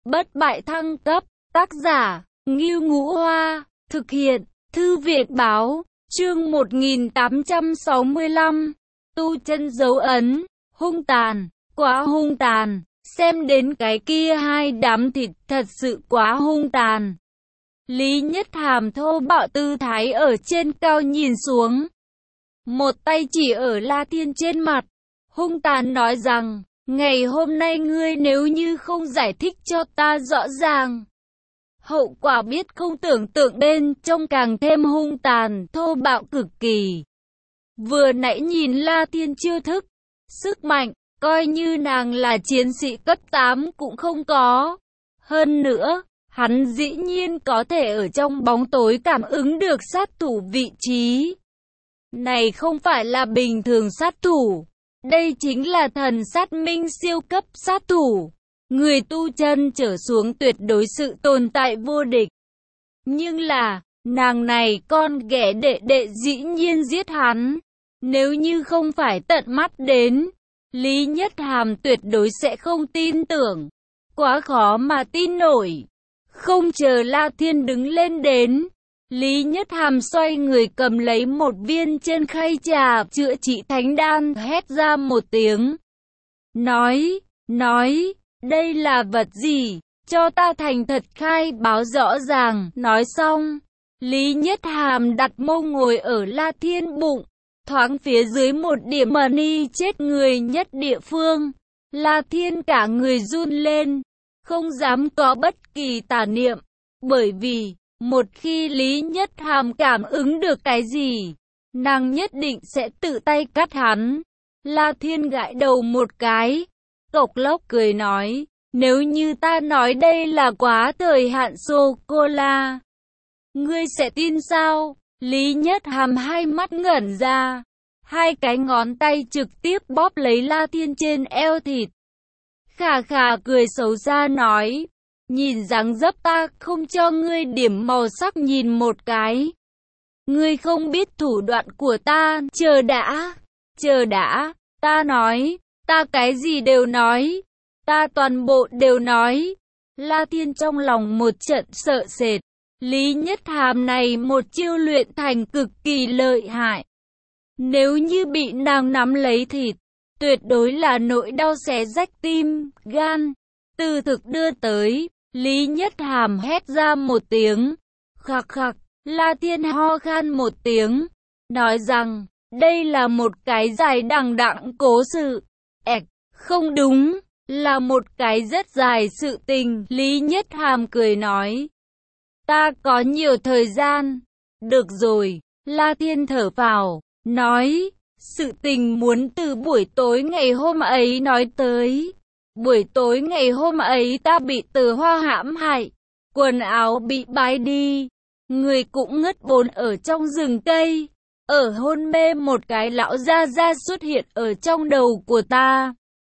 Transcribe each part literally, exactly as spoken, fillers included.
Bất bại thăng cấp, tác giả, Ngưu Ngũ Hoa, thực hiện, Thư viện báo, chương một nghìn tám trăm sáu mươi lăm, tu chân dấu ấn, hung tàn, quá hung tàn, xem đến cái kia hai đám thịt thật sự quá hung tàn. Lý Nhất Hàm thô bạo tư thái ở trên cao nhìn xuống. Một tay chỉ ở La Thiên trên mặt, hung tàn nói rằng, ngày hôm nay ngươi nếu như không giải thích cho ta rõ ràng, hậu quả biết không tưởng tượng, bên trong càng thêm hung tàn, thô bạo cực kỳ. Vừa nãy nhìn La Thiên chiêu thức, sức mạnh, coi như nàng là chiến sĩ cấp tám cũng không có. Hơn nữa, hắn dĩ nhiên có thể ở trong bóng tối cảm ứng được sát thủ vị trí. Này không phải là bình thường sát thủ, đây chính là thần sát minh siêu cấp sát thủ. Người tu chân trở xuống tuyệt đối sự tồn tại vô địch. Nhưng là, nàng này con ghẻ đệ đệ dĩ nhiên giết hắn. Nếu như không phải tận mắt đến, Lý Nhất Hàm tuyệt đối sẽ không tin tưởng. Quá khó mà tin nổi. Không chờ La Thiên đứng lên đến, Lý Nhất Hàm xoay người cầm lấy một viên trên khay trà chữa trị thánh đan, hét ra một tiếng. Nói, nói, đây là vật gì? Cho ta thành thật khai báo rõ ràng. Nói xong, Lý Nhất Hàm đặt mông ngồi ở La Thiên bụng, thoáng phía dưới một điểm mờ ni chết người nhất địa phương. La Thiên cả người run lên, không dám có bất kỳ tà niệm, bởi vì một khi Lý Nhất Hàm cảm ứng được cái gì, nàng nhất định sẽ tự tay cắt hắn. La Thiên gãi đầu một cái, cộc lốc cười nói, nếu như ta nói đây là quá thời hạn sô-cô-la, ngươi sẽ tin sao? Lý Nhất Hàm hai mắt ngẩn ra, hai cái ngón tay trực tiếp bóp lấy La Thiên trên eo thịt. Khà khà cười xấu xa nói, nhìn dáng dấp ta không cho ngươi điểm màu sắc nhìn một cái. Ngươi không biết thủ đoạn của ta, chờ đã, chờ đã, ta nói, ta cái gì đều nói, ta toàn bộ đều nói. La Thiên trong lòng một trận sợ sệt, Lý Nhất Hàm này một chiêu luyện thành cực kỳ lợi hại. Nếu như bị nàng nắm lấy thịt, tuyệt đối là nỗi đau xé rách tim, gan. Từ thực đưa tới, Lý Nhất Hàm hét ra một tiếng, khạc khạc, La Thiên ho khan một tiếng, nói rằng, đây là một cái dài đằng đẵng cố sự. Ẹc, không đúng, là một cái rất dài sự tình. Lý Nhất Hàm cười nói, ta có nhiều thời gian. Được rồi, La Thiên thở phào, nói, sự tình muốn từ buổi tối ngày hôm ấy nói tới. Buổi tối ngày hôm ấy ta bị Từ Hoa hãm hại, quần áo bị bái đi, người cũng ngất bồn ở trong rừng cây. Ở hôn mê một cái lão gia gia xuất hiện ở trong đầu của ta.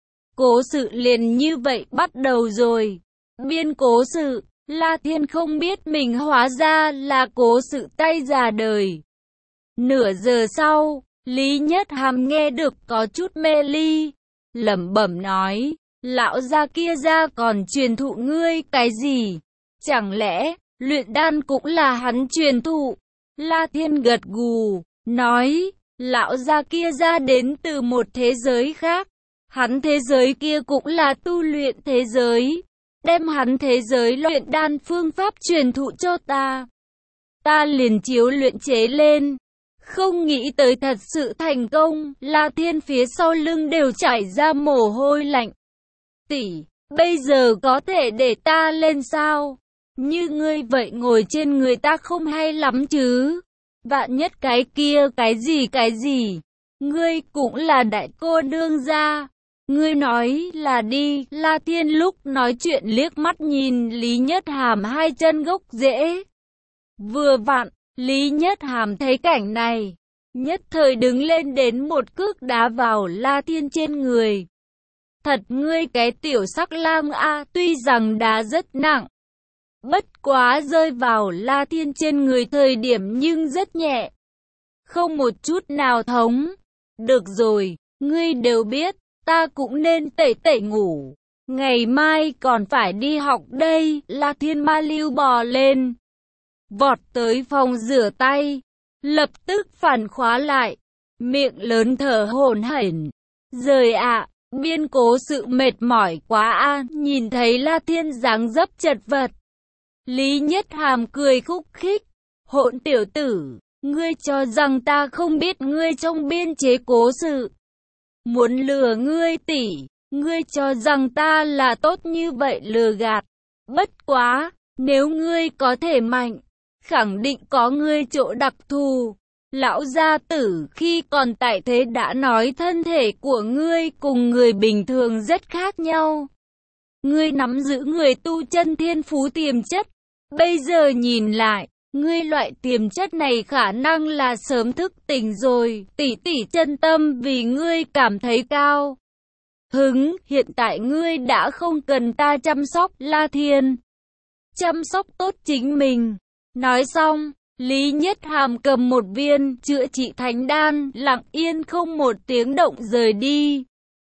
Cố sự liền như vậy bắt đầu rồi. Biên cố sự, La Thiên không biết mình hóa ra là cố sự tay già đời. Nửa giờ sau, Lý Nhất Hàm nghe được có chút mê ly, lẩm bẩm nói, lão gia kia ra còn truyền thụ ngươi cái gì? Chẳng lẽ, luyện đan cũng là hắn truyền thụ? La Thiên gật gù, nói, lão gia kia ra đến từ một thế giới khác. Hắn thế giới kia cũng là tu luyện thế giới. Đem hắn thế giới luyện đan phương pháp truyền thụ cho ta. Ta liền chiếu luyện chế lên. Không nghĩ tới thật sự thành công. La Thiên phía sau lưng đều chảy ra mồ hôi lạnh. Tỷ, bây giờ có thể để ta lên sao? Như ngươi vậy ngồi trên người ta không hay lắm chứ? Vạn nhất cái kia cái gì cái gì? Ngươi cũng là đại cô nương gia. Ngươi nói là đi. La Thiên lúc nói chuyện liếc mắt nhìn Lý Nhất Hàm hai chân gốc rễ. Vừa vặn, Lý Nhất Hàm thấy cảnh này, nhất thời đứng lên đến một cước đá vào La Thiên trên người. Thật ngươi cái tiểu sắc lang a, tuy rằng đá rất nặng, bất quá rơi vào La Thiên trên người thời điểm nhưng rất nhẹ, không một chút nào thống. Được rồi, ngươi đều biết, ta cũng nên tẩy tẩy ngủ. Ngày mai còn phải đi học đây. La Thiên Ma Lưu bò lên, vọt tới phòng rửa tay, lập tức phản khóa lại, miệng lớn thở hổn hển. Rời ạ, biên cố sự mệt mỏi quá a. Nhìn thấy La Thiên dáng dấp chật vật, Lý Nhất Hàm cười khúc khích. Hỗn tiểu tử, ngươi cho rằng ta không biết ngươi trong biên chế cố sự, muốn lừa ngươi tỷ. Ngươi cho rằng ta là tốt như vậy lừa gạt. Bất quá, nếu ngươi có thể mạnh, khẳng định có ngươi chỗ đặc thù. Lão gia tử khi còn tại thế đã nói thân thể của ngươi cùng người bình thường rất khác nhau. Ngươi nắm giữ người tu chân thiên phú tiềm chất. Bây giờ nhìn lại, ngươi loại tiềm chất này khả năng là sớm thức tỉnh rồi. Tỷ tỷ chân tâm vì ngươi cảm thấy cao hứng, hiện tại ngươi đã không cần ta chăm sóc. La Thiên chăm sóc tốt chính mình. Nói xong, Lý Nhất Hàm cầm một viên chữa trị thánh đan, lặng yên không một tiếng động rời đi.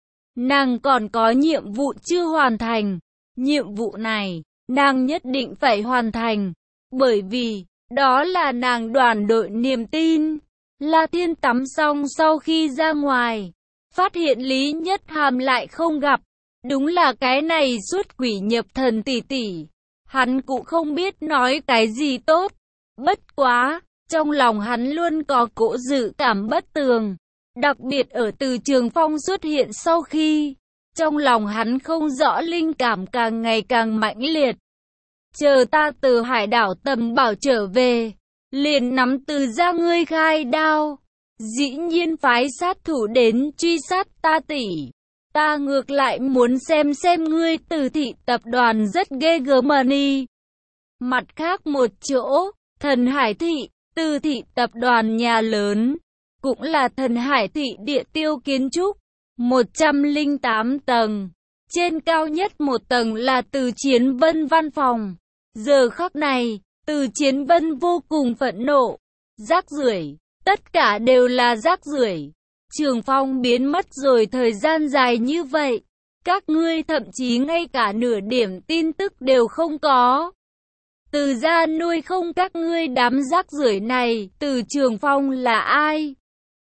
Nàng còn có nhiệm vụ chưa hoàn thành. Nhiệm vụ này, nàng nhất định phải hoàn thành, bởi vì đó là nàng đoàn đội niềm tin. La Thiên tắm xong sau khi ra ngoài, phát hiện Lý Nhất Hàm lại không gặp. Đúng là cái này xuất quỷ nhập thần tỷ tỷ. Hắn cũng không biết nói cái gì tốt. Bất quá, trong lòng hắn luôn có cỗ dự cảm bất tường. Đặc biệt ở Từ Trường Phong xuất hiện sau khi, trong lòng hắn không rõ linh cảm càng ngày càng mãnh liệt. Chờ ta từ hải đảo Tầm Bảo trở về, liền nắm Từ gia ngươi khai đao. Dĩ nhiên phái sát thủ đến truy sát ta tỷ. Ta ngược lại muốn xem xem ngươi Từ thị tập đoàn rất ghê gớm mà đi. Mặt khác một chỗ, Thần Hải thị, Từ thị tập đoàn nhà lớn, cũng là Thần Hải thị địa tiêu kiến trúc, một trăm lẻ tám tầng. Trên cao nhất một tầng là Từ Chiến Vân văn phòng. Giờ khắc này, Từ Chiến Vân vô cùng phẫn nộ. Rác rưởi, tất cả đều là rác rưởi. Trường Phong biến mất rồi thời gian dài như vậy, các ngươi thậm chí ngay cả nửa điểm tin tức đều không có. Từ gia nuôi không các ngươi đám rác rưởi này. Từ Trường Phong là ai?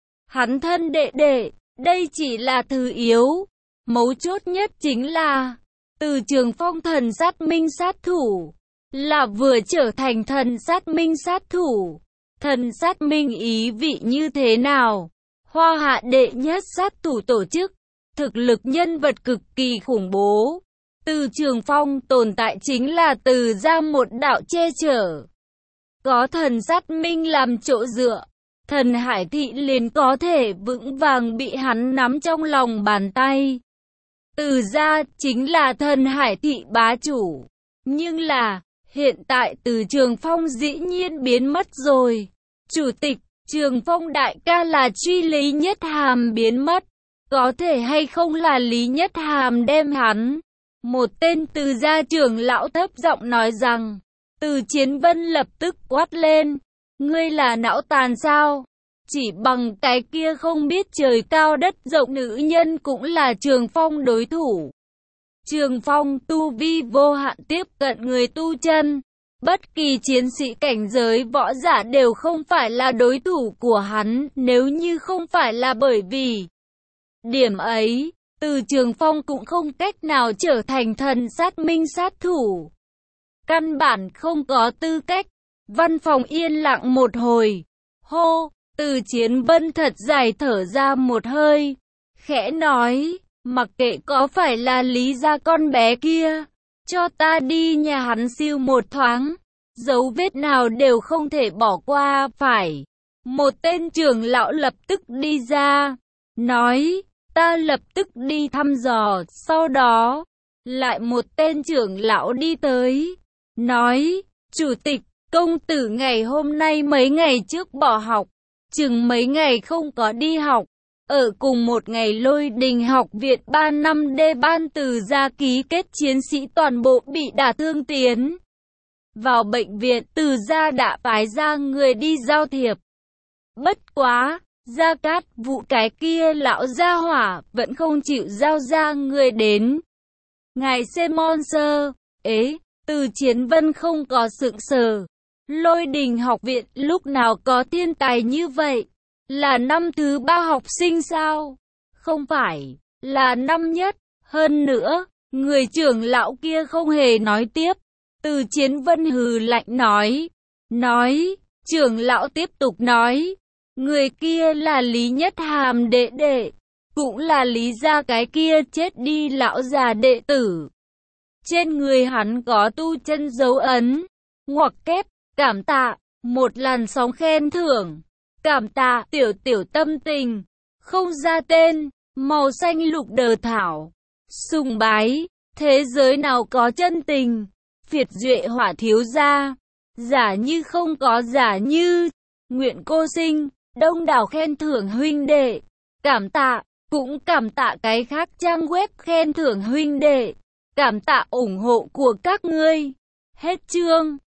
Hắn thân đệ đệ, đây chỉ là thứ yếu. Mấu chốt nhất chính là Từ Trường Phong thần sát minh sát thủ, là vừa trở thành thần sát minh sát thủ. Thần sát minh ý vị như thế nào? Hoa hạ đệ nhất sát thủ tổ chức, thực lực nhân vật cực kỳ khủng bố. Từ Trường Phong tồn tại chính là Từ gia một đạo che chở. Có thần sát minh làm chỗ dựa, Thần Hải thị liền có thể vững vàng bị hắn nắm trong lòng bàn tay. Từ gia chính là Thần Hải thị bá chủ. Nhưng là, hiện tại Từ Trường Phong dĩ nhiên biến mất rồi. Chủ tịch, Trường Phong đại ca là truy Lý Nhất Hàm biến mất. Có thể hay không là Lý Nhất Hàm đem hắn? Một tên Từ gia trưởng lão thấp giọng nói rằng. Từ Chiến Vân lập tức quát lên. Ngươi là não tàn sao? Chỉ bằng cái kia không biết trời cao đất rộng nữ nhân cũng là Trường Phong đối thủ. Trường Phong tu vi vô hạn tiếp cận người tu chân. Bất kỳ chiến sĩ cảnh giới võ giả đều không phải là đối thủ của hắn, nếu như không phải là bởi vì điểm ấy, Từ Trường Phong cũng không cách nào trở thành thần sát minh sát thủ. Căn bản không có tư cách. Văn phòng yên lặng một hồi. Hô, Từ Chiến Vân thật dài thở ra một hơi, khẽ nói, mặc kệ có phải là Lý gia con bé kia, cho ta đi nhà hắn siêu một thoáng, dấu vết nào đều không thể bỏ qua. Phải. Một tên trưởng lão lập tức đi ra, nói, ta lập tức đi thăm dò. Sau đó, lại một tên trưởng lão đi tới, nói, chủ tịch, công tử ngày hôm nay mấy ngày trước bỏ học, chừng mấy ngày không có đi học. Ở cùng một ngày Lôi Đình học viện ba năm D ban Từ gia ký kết chiến sĩ toàn bộ bị đả thương tiến vào bệnh viện. Từ gia đã phái ra người đi giao thiệp. Bất quá, Gia Cát Vũ cái kia lão gia hỏa vẫn không chịu giao ra người đến. Ngài Simon Sơ, ế, Từ Chiến Vân không có sững sờ. Lôi Đình học viện lúc nào có thiên tài như vậy? Là năm thứ ba học sinh sao? Không phải, là năm nhất. Hơn nữa, người trưởng lão kia không hề nói tiếp. Từ Chiến Vân hừ lạnh nói. Nói, trưởng lão tiếp tục nói. Người kia là Lý Nhất Hàm đệ đệ. Cũng là Lý gia cái kia chết đi lão già đệ tử. Trên người hắn có tu chân dấu ấn. Ngoặc kép, cảm tạ, một làn sóng khen thưởng. Cảm tạ, tiểu tiểu tâm tình. Không ra tên, màu xanh lục đờ thảo. Sùng bái, thế giới nào có chân tình. Phiệt duệ hỏa thiếu gia. Giả như không có giả như. Nguyện cô sinh, đông đảo khen thưởng huynh đệ. Cảm tạ, cũng cảm tạ cái khác trang web khen thưởng huynh đệ. Cảm tạ ủng hộ của các ngươi. Hết chương.